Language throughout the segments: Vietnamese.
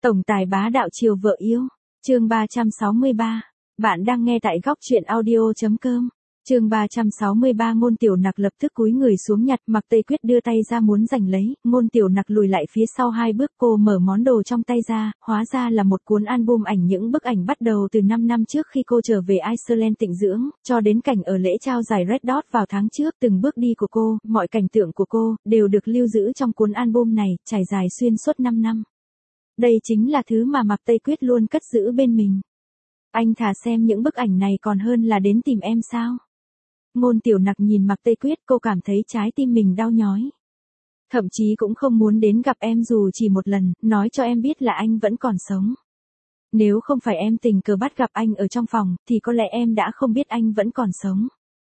Tổng tài bá đạo chiều vợ yêu. Chương 363. Bạn đang nghe tại góc truyện audio.com. Chương 363. Ngôn Tiểu Nặc lập tức cúi người xuống nhặt, Mạc Tây Quyết đưa tay ra muốn giành lấy, Ngôn Tiểu Nặc lùi lại phía sau 2 bước, cô mở món đồ trong tay ra, hóa ra là một cuốn album ảnh, những bức ảnh bắt đầu từ 5 năm trước khi cô trở về Iceland tịnh dưỡng, cho đến cảnh ở lễ trao giải Red Dot vào tháng trước, từng bước đi của cô, mọi cảnh tượng của cô đều được lưu giữ trong cuốn album này, trải dài xuyên suốt 5 năm. Đây chính là thứ mà Mạc Tây Quyết luôn cất giữ bên mình. Anh thà xem những bức ảnh này còn hơn là đến tìm em sao? Ngôn Tiểu Nặc nhìn Mạc Tây Quyết, cô cảm thấy trái tim mình đau nhói. Thậm chí cũng không muốn đến gặp em dù chỉ một lần, nói cho em biết là anh vẫn còn sống. Nếu không phải em tình cờ bắt gặp anh ở trong phòng, thì có lẽ em đã không biết anh vẫn còn sống.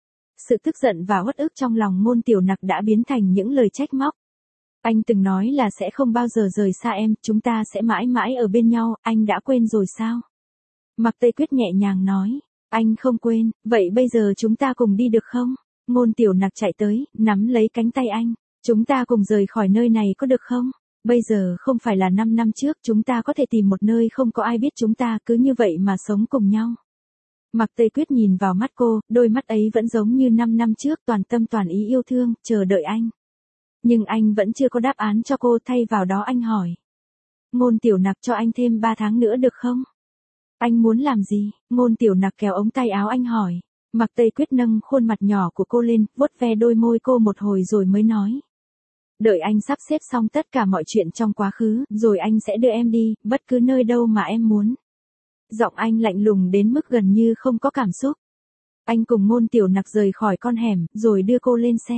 Sự tức giận và uất ức trong lòng Ngôn Tiểu Nặc đã biến thành những lời trách móc. Anh từng nói là sẽ không bao giờ rời xa em, chúng ta sẽ mãi mãi ở bên nhau, anh đã quên rồi sao? Mạc Tây Quyết nhẹ nhàng nói, anh không quên, vậy bây giờ chúng ta cùng đi được không? Ngôn Tiểu Nặc chạy tới, nắm lấy cánh tay anh, chúng ta cùng rời khỏi nơi này có được không? Bây giờ không phải là 5 năm trước, chúng ta có thể tìm một nơi không có ai biết chúng ta, cứ như vậy mà sống cùng nhau. Mạc Tây Quyết nhìn vào mắt cô, đôi mắt ấy vẫn giống như 5 năm trước, toàn tâm toàn ý yêu thương, chờ đợi anh. Nhưng anh vẫn chưa có đáp án cho cô, thay vào đó anh hỏi. Ngôn Tiểu Nặc, cho anh thêm 3 tháng nữa được không? Anh muốn làm gì? Ngôn Tiểu Nặc kéo ống tay áo anh hỏi. Mạc Tây Quyết nâng khuôn mặt nhỏ của cô lên, vuốt ve đôi môi cô một hồi rồi mới nói. Đợi anh sắp xếp xong tất cả mọi chuyện trong quá khứ, rồi anh sẽ đưa em đi, bất cứ nơi đâu mà em muốn. Giọng anh lạnh lùng đến mức gần như không có cảm xúc. Anh cùng Ngôn Tiểu Nặc rời khỏi con hẻm, rồi đưa cô lên xe.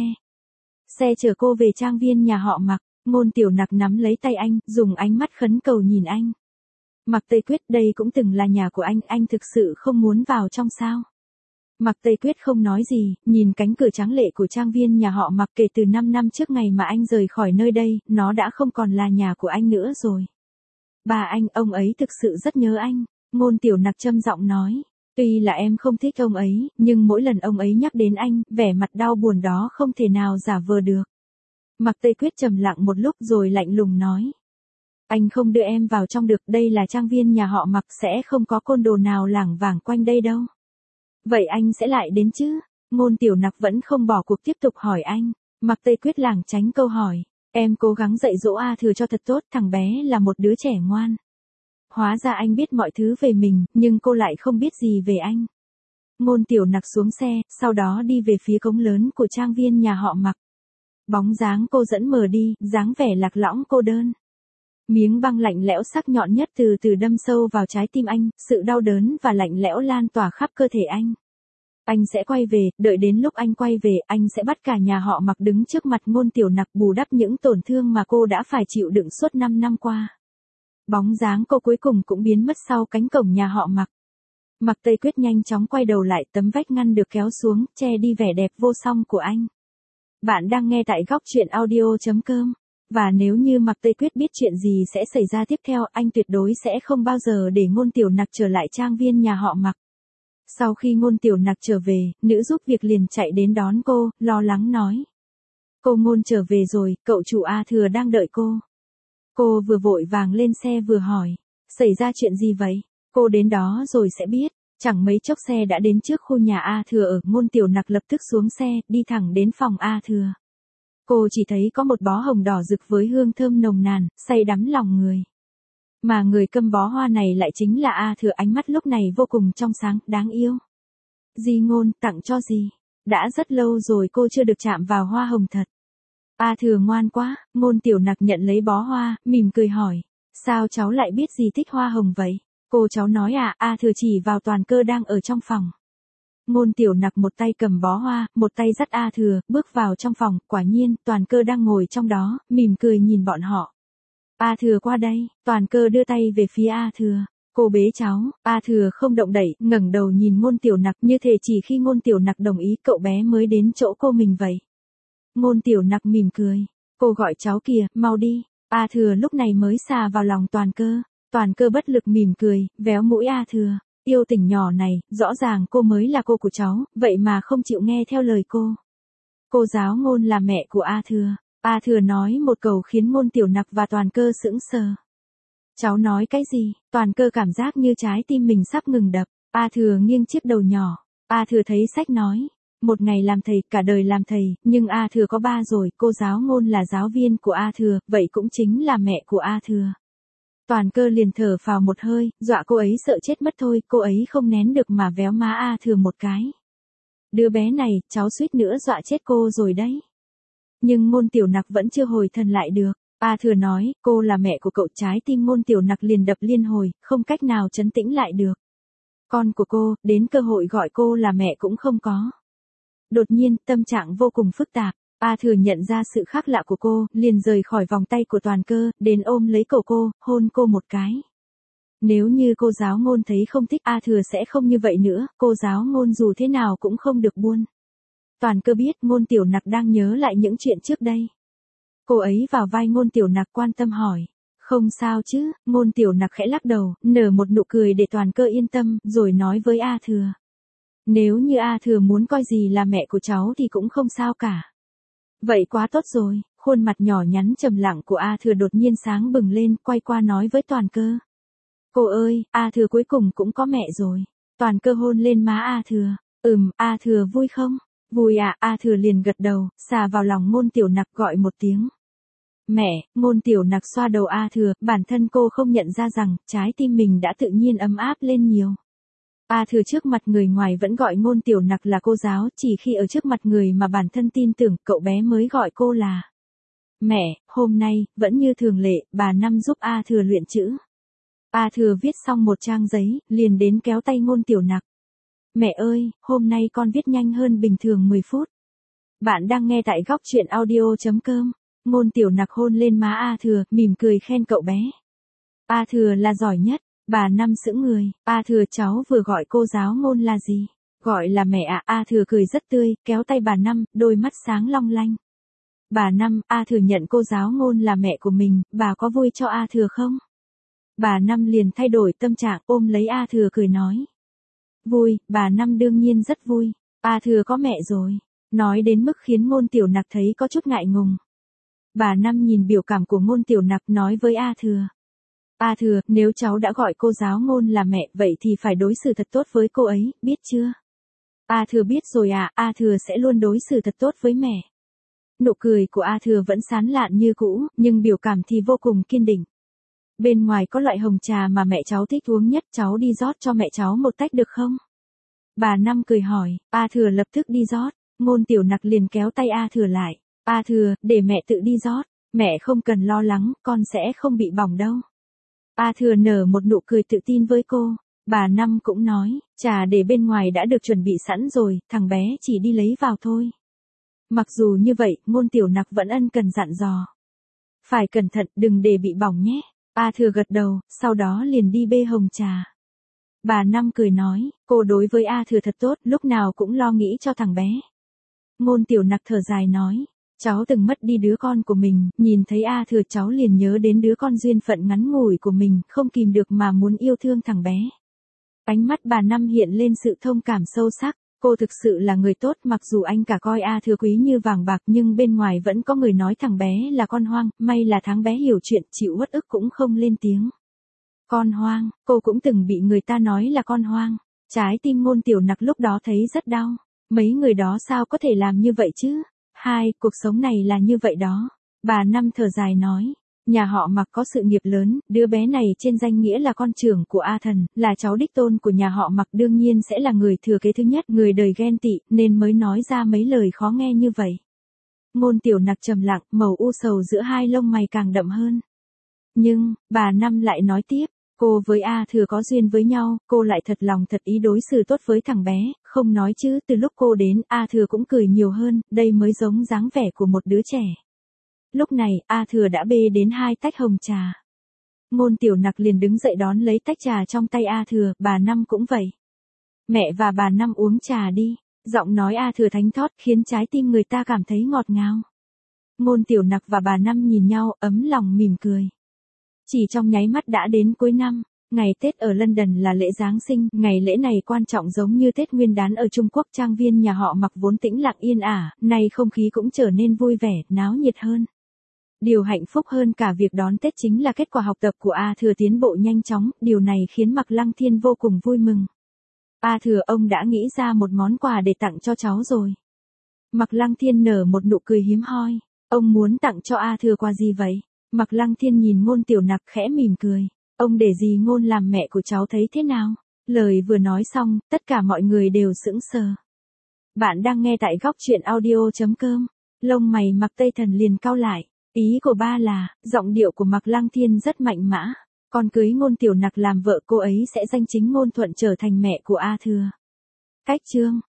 Xe chở cô về trang viên nhà họ Mạc. Ngôn Tiểu Nặc nắm lấy tay anh, dùng ánh mắt khấn cầu nhìn anh. Mạc Tây Quyết, đây cũng từng là nhà của anh thực sự không muốn vào trong sao? Mạc Tây Quyết không nói gì, nhìn cánh cửa tráng lệ của trang viên nhà họ Mạc. Kể từ 5 năm trước ngày mà anh rời khỏi nơi đây, nó đã không còn là nhà của anh nữa rồi. Bà anh, ông ấy thực sự rất nhớ anh. Ngôn Tiểu Nặc trầm giọng nói. Tuy là em không thích ông ấy, nhưng mỗi lần ông ấy nhắc đến anh, vẻ mặt đau buồn đó không thể nào giả vờ được. Mạc Tây Quyết trầm lặng một lúc rồi lạnh lùng nói. Anh không đưa em vào trong được, đây là trang viên nhà họ Mạc, sẽ không có côn đồ nào lảng vảng quanh đây đâu. Vậy anh sẽ lại đến chứ? Ngôn Tiểu Nặc vẫn không bỏ cuộc tiếp tục hỏi anh. Mạc Tây Quyết lảng tránh câu hỏi. Em cố gắng dạy dỗ A Thừa cho thật tốt, thằng bé là một đứa trẻ ngoan. Hóa ra anh biết mọi thứ về mình, nhưng cô lại không biết gì về anh. Ngôn Tiểu Nặc xuống xe, sau đó đi về phía cổng lớn của trang viên nhà họ Mạc. Bóng dáng cô dẫn mờ đi, dáng vẻ lạc lõng cô đơn. Miếng băng lạnh lẽo sắc nhọn nhất từ từ đâm sâu vào trái tim anh, sự đau đớn và lạnh lẽo lan tỏa khắp cơ thể anh. Anh sẽ quay về, đợi đến lúc anh quay về, anh sẽ bắt cả nhà họ Mạc đứng trước mặt Ngôn Tiểu Nặc bù đắp những tổn thương mà cô đã phải chịu đựng suốt 5 năm qua. Bóng dáng cô cuối cùng cũng biến mất sau cánh cổng nhà họ Mạc. Mạc Tây Quyết nhanh chóng quay đầu lại, tấm vách ngăn được kéo xuống, che đi vẻ đẹp vô song của anh. Bạn đang nghe tại góc truyện audio.com. Và nếu như Mạc Tây Quyết biết chuyện gì sẽ xảy ra tiếp theo, anh tuyệt đối sẽ không bao giờ để Ngôn Tiểu Nặc trở lại trang viên nhà họ Mạc. Sau khi Ngôn Tiểu Nặc trở về, nữ giúp việc liền chạy đến đón cô, lo lắng nói. Cô Ngôn trở về rồi, cậu chủ A Thừa đang đợi cô. Cô vừa vội vàng lên xe vừa hỏi. Xảy ra chuyện gì vậy? Cô đến đó rồi sẽ biết. Chẳng mấy chốc xe đã đến trước khu nhà A Thừa ở. Ngôn Tiểu Nặc lập tức xuống xe, đi thẳng đến phòng A Thừa. Cô chỉ thấy có một bó hồng đỏ rực với hương thơm nồng nàn, say đắm lòng người. Mà người câm bó hoa này lại chính là A Thừa, ánh mắt lúc này vô cùng trong sáng, đáng yêu. Di Ngôn, tặng cho gì? Đã rất lâu rồi cô chưa được chạm vào hoa hồng thật. A Thừa ngoan quá. Ngôn Tiểu Nặc nhận lấy bó hoa, mỉm cười hỏi. Sao cháu lại biết gì thích hoa hồng vậy? Cô cháu nói à? A Thừa chỉ vào Toàn Cơ đang ở trong phòng. Ngôn Tiểu Nặc một tay cầm bó hoa, một tay dắt A Thừa, bước vào trong phòng, quả nhiên, Toàn Cơ đang ngồi trong đó, mỉm cười nhìn bọn họ. A Thừa qua đây, Toàn Cơ đưa tay về phía A Thừa. Cô bế cháu. A Thừa không động đậy, ngẩng đầu nhìn Ngôn Tiểu Nặc, như thể chỉ khi Ngôn Tiểu Nặc đồng ý cậu bé mới đến chỗ cô mình vậy. Ngôn Tiểu Nặc mỉm cười. Cô gọi cháu kìa, mau đi. A Thừa lúc này mới xà vào lòng Toàn Cơ. Toàn Cơ bất lực mỉm cười, véo mũi A Thừa. Yêu tỉnh nhỏ này, rõ ràng cô mới là cô của cháu, vậy mà không chịu nghe theo lời cô. Cô giáo Ngôn là mẹ của A Thừa. A Thừa nói một câu khiến Ngôn Tiểu Nặc và Toàn Cơ sững sờ. Cháu nói cái gì? Toàn Cơ cảm giác như trái tim mình sắp ngừng đập. A Thừa nghiêng chiếc đầu nhỏ. A Thừa thấy sách nói. Một ngày làm thầy, cả đời làm thầy, nhưng A Thừa có ba rồi, cô giáo Ngôn là giáo viên của A Thừa, vậy cũng chính là mẹ của A Thừa. Toàn Cơ liền thở phào một hơi, dọa cô ấy sợ chết mất thôi, cô ấy không nén được mà véo má A Thừa một cái. Đứa bé này, cháu suýt nữa dọa chết cô rồi đấy. Nhưng Ngôn Tiểu Nặc vẫn chưa hồi thần lại được. A Thừa nói, cô là mẹ của cậu, trái tim Ngôn Tiểu Nặc liền đập liên hồi, không cách nào trấn tĩnh lại được. Con của cô, đến cơ hội gọi cô là mẹ cũng không có. Đột nhiên, tâm trạng vô cùng phức tạp. A Thừa nhận ra sự khác lạ của cô, liền rời khỏi vòng tay của Toàn Cơ, đến ôm lấy cổ cô, hôn cô một cái. Nếu như cô giáo Ngôn thấy không thích, A Thừa sẽ không như vậy nữa, cô giáo Ngôn dù thế nào cũng không được buôn. Toàn Cơ biết Ngôn Tiểu Nặc đang nhớ lại những chuyện trước đây. Cô ấy vào vai Ngôn Tiểu Nặc quan tâm hỏi. Không sao chứ, Ngôn Tiểu Nặc khẽ lắc đầu, nở một nụ cười để Toàn Cơ yên tâm, rồi nói với A Thừa. Nếu như A Thừa muốn coi gì là mẹ của cháu thì cũng không sao cả. Vậy quá tốt rồi, khuôn mặt nhỏ nhắn trầm lặng của A Thừa đột nhiên sáng bừng lên, quay qua nói với Toàn Cơ. Cô ơi, A Thừa cuối cùng cũng có mẹ rồi. Toàn Cơ hôn lên má A Thừa. A Thừa vui không? Vui à, A Thừa liền gật đầu, xà vào lòng Ngôn Tiểu Nặc gọi một tiếng. Mẹ, Ngôn Tiểu Nặc xoa đầu A Thừa, bản thân cô không nhận ra rằng, trái tim mình đã tự nhiên ấm áp lên nhiều. A Thừa trước mặt người ngoài vẫn gọi Ngôn Tiểu Nặc là cô giáo, chỉ khi ở trước mặt người mà bản thân tin tưởng, cậu bé mới gọi cô là mẹ. Hôm nay, vẫn như thường lệ, bà Năm giúp A Thừa luyện chữ. A Thừa viết xong một trang giấy, liền đến kéo tay Ngôn Tiểu Nặc. Mẹ ơi, hôm nay con viết nhanh hơn bình thường 10 phút. Bạn đang nghe tại góc truyện audio.com. Ngôn Tiểu Nặc hôn lên má A Thừa, mỉm cười khen cậu bé. A Thừa là giỏi nhất. Bà Năm sững người. A Thừa, cháu vừa gọi cô giáo Ngôn là gì? Gọi là mẹ ạ. A Thừa cười rất tươi, kéo tay bà Năm, đôi mắt sáng long lanh. Bà Năm, A Thừa nhận cô giáo Ngôn là mẹ của mình, bà có vui cho A Thừa không? Bà Năm liền thay đổi tâm trạng, ôm lấy A Thừa cười nói. Vui, bà Năm đương nhiên rất vui. A Thừa có mẹ rồi. Nói đến mức khiến Ngôn Tiểu Nặc thấy có chút ngại ngùng. Bà Năm nhìn biểu cảm của Ngôn Tiểu Nặc nói với A Thừa. A Thừa, nếu cháu đã gọi cô giáo Ngôn là mẹ, vậy thì phải đối xử thật tốt với cô ấy, biết chưa? A Thừa biết rồi ạ, A Thừa sẽ luôn đối xử thật tốt với mẹ. Nụ cười của A Thừa vẫn sán lạn như cũ, nhưng biểu cảm thì vô cùng kiên định. Bên ngoài có loại hồng trà mà mẹ cháu thích uống nhất, cháu đi rót cho mẹ cháu một tách được không? Bà Năm cười hỏi. A Thừa lập tức đi rót. Ngôn Tiểu Nặc liền kéo tay A Thừa lại. A Thừa, để mẹ tự đi rót. Mẹ không cần lo lắng, con sẽ không bị bỏng đâu. A Thừa nở một nụ cười tự tin với cô. Bà Năm cũng nói, trà để bên ngoài đã được chuẩn bị sẵn rồi, thằng bé chỉ đi lấy vào thôi. Mặc dù như vậy, Ngôn Tiểu Nặc vẫn ân cần dặn dò. Phải cẩn thận, đừng để bị bỏng nhé. A Thừa gật đầu, sau đó liền đi bê hồng trà. Bà Năm cười nói, cô đối với A Thừa thật tốt, lúc nào cũng lo nghĩ cho thằng bé. Ngôn Tiểu Nặc thở dài nói. Cháu từng mất đi đứa con của mình, nhìn thấy A Thừa cháu liền nhớ đến đứa con duyên phận ngắn ngủi của mình, không kìm được mà muốn yêu thương thằng bé. Ánh mắt bà Năm hiện lên sự thông cảm sâu sắc, cô thực sự là người tốt, mặc dù anh cả coi A Thừa quý như vàng bạc nhưng bên ngoài vẫn có người nói thằng bé là con hoang, may là tháng bé hiểu chuyện, chịu uất ức cũng không lên tiếng. Con hoang, cô cũng từng bị người ta nói là con hoang. Trái tim Ngôn Tiểu Nặc lúc đó thấy rất đau, mấy người đó sao có thể làm như vậy chứ? Cuộc sống này là như vậy đó. Bà Năm thở dài nói, nhà họ Mặc có sự nghiệp lớn, đứa bé này trên danh nghĩa là con trưởng của A Thần, là cháu đích tôn của nhà họ Mặc đương nhiên sẽ là người thừa kế thứ nhất, người đời ghen tị, nên mới nói ra mấy lời khó nghe như vậy. Ngôn Tiểu Nặc trầm lặng, màu u sầu giữa hai lông mày càng đậm hơn. Nhưng, bà Năm lại nói tiếp, cô với A Thừa có duyên với nhau, cô lại thật lòng thật ý đối xử tốt với thằng bé, không nói chứ, từ lúc cô đến, A Thừa cũng cười nhiều hơn, đây mới giống dáng vẻ của một đứa trẻ. Lúc này, A Thừa đã bê đến 2 tách hồng trà. Ngôn Tiểu Nặc liền đứng dậy đón lấy tách trà trong tay A Thừa, bà Năm cũng vậy. Mẹ và bà Năm uống trà đi, giọng nói A Thừa thánh thót khiến trái tim người ta cảm thấy ngọt ngào. Ngôn Tiểu Nặc và bà Năm nhìn nhau, ấm lòng mỉm cười. Chỉ trong nháy mắt đã đến cuối năm, ngày Tết ở London là lễ Giáng sinh, ngày lễ này quan trọng giống như Tết Nguyên đán ở Trung Quốc, trang viên nhà họ Mặc vốn tĩnh lặng yên ả, nay không khí cũng trở nên vui vẻ, náo nhiệt hơn. Điều hạnh phúc hơn cả việc đón Tết chính là kết quả học tập của A Thừa tiến bộ nhanh chóng, điều này khiến Mạc Lăng Thiên vô cùng vui mừng. A Thừa, ông đã nghĩ ra một món quà để tặng cho cháu rồi. Mạc Lăng Thiên nở một nụ cười hiếm hoi. Ông muốn tặng cho A Thừa quà gì vậy? Mạc Lăng Thiên nhìn Ngôn Tiểu Nặc khẽ mỉm cười. Ông để dì Ngôn làm mẹ của cháu thấy thế nào? Lời vừa nói xong, tất cả mọi người đều sững sờ. Bạn đang nghe tại góc truyện audio.com. Lông mày Mạc Tây Thần liền cau lại. Ý của ba là, giọng điệu của Mạc Lăng Thiên rất mạnh mã. Con cưới Ngôn Tiểu Nặc làm vợ cô ấy sẽ danh chính ngôn thuận trở thành mẹ của A Thừa. Cách chương